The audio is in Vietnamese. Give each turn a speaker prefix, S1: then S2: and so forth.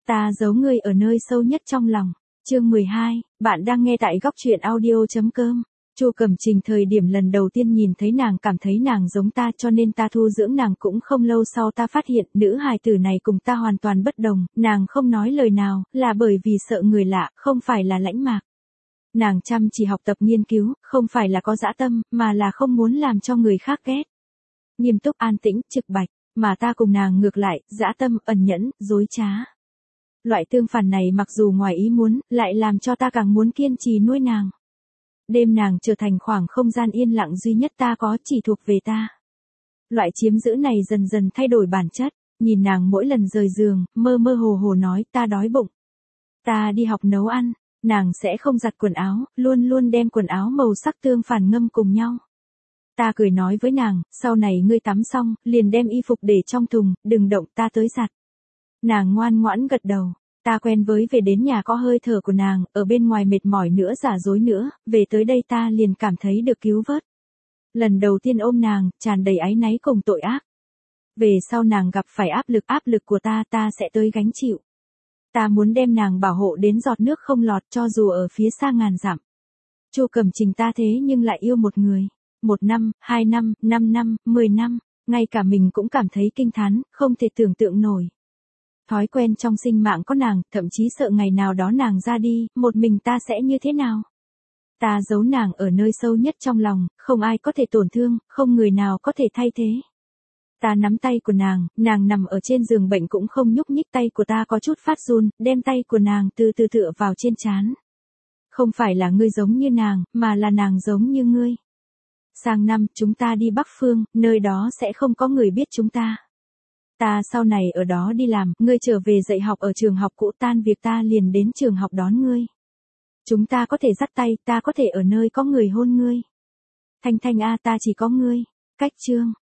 S1: Ta giấu ngươi ở nơi sâu nhất trong lòng. Chương 12, bạn đang nghe tại góc truyện audio.com. Chu Cẩm Trình thời điểm lần đầu tiên nhìn thấy nàng cảm thấy nàng giống ta cho nên ta thu dưỡng nàng, cũng không lâu sau ta phát hiện nữ hài tử này cùng ta hoàn toàn bất đồng, nàng không nói lời nào, là bởi vì sợ người lạ, không phải là lãnh mạc. Nàng chăm chỉ học tập nghiên cứu, không phải là có dã tâm, mà là không muốn làm cho người khác ghét. Nghiêm túc, an tĩnh, trực bạch, mà ta cùng nàng ngược lại, dã tâm, ẩn nhẫn, dối trá. Loại tương phản này mặc dù ngoài ý muốn, lại làm cho ta càng muốn kiên trì nuôi nàng. Đêm nàng trở thành khoảng không gian yên lặng duy nhất ta có, chỉ thuộc về ta. Loại chiếm giữ này dần dần thay đổi bản chất, nhìn nàng mỗi lần rời giường, mơ mơ hồ hồ nói ta đói bụng. Ta đi học nấu ăn, nàng sẽ không giặt quần áo, luôn luôn đem quần áo màu sắc tương phản ngâm cùng nhau. Ta cười nói với nàng, sau này ngươi tắm xong, liền đem y phục để trong thùng, đừng động, ta tới giặt. Nàng ngoan ngoãn gật đầu. Ta quen với về đến nhà có hơi thở của nàng, ở bên ngoài mệt mỏi nữa giả dối nữa, về tới đây ta liền cảm thấy được cứu vớt. Lần đầu tiên ôm nàng, tràn đầy áy náy cùng tội ác. Về sau nàng gặp phải áp lực của ta sẽ tới gánh chịu. Ta muốn đem nàng bảo hộ đến giọt nước không lọt cho dù ở phía xa ngàn dặm. Chu Cẩm Trình ta thế nhưng lại yêu một người. 1 năm, 2 năm, 5 năm, 10 năm, ngay cả mình cũng cảm thấy kinh thán, không thể tưởng tượng nổi. Thói quen trong sinh mạng có nàng, thậm chí sợ ngày nào đó nàng ra đi, một mình ta sẽ như thế nào. Ta giấu nàng ở nơi sâu nhất trong lòng, không ai có thể tổn thương, không người nào có thể thay thế. Ta nắm tay của nàng nằm ở trên giường bệnh cũng không nhúc nhích, tay của ta có chút phát run, đem tay của nàng từ từ tựa vào trên trán. Không phải là ngươi giống như nàng, mà là nàng giống như ngươi. Sang năm, chúng ta đi Bắc Phương, nơi đó sẽ không có người biết chúng ta. Ta sau này ở đó đi làm, ngươi trở về dạy học ở trường học cũ, tan việc ta liền đến trường học đón ngươi. Chúng ta có thể dắt tay, ta có thể ở nơi có người hôn ngươi. Thanh Thanh a, ta chỉ có ngươi. Cách chương.